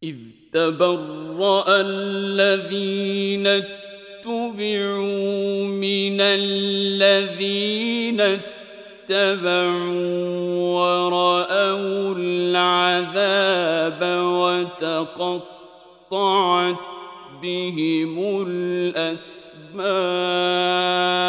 إذ تبرأ الذين اتبعوا من الذين اتبعوا ورأوا العذاب وتقطعت بهم الأسباب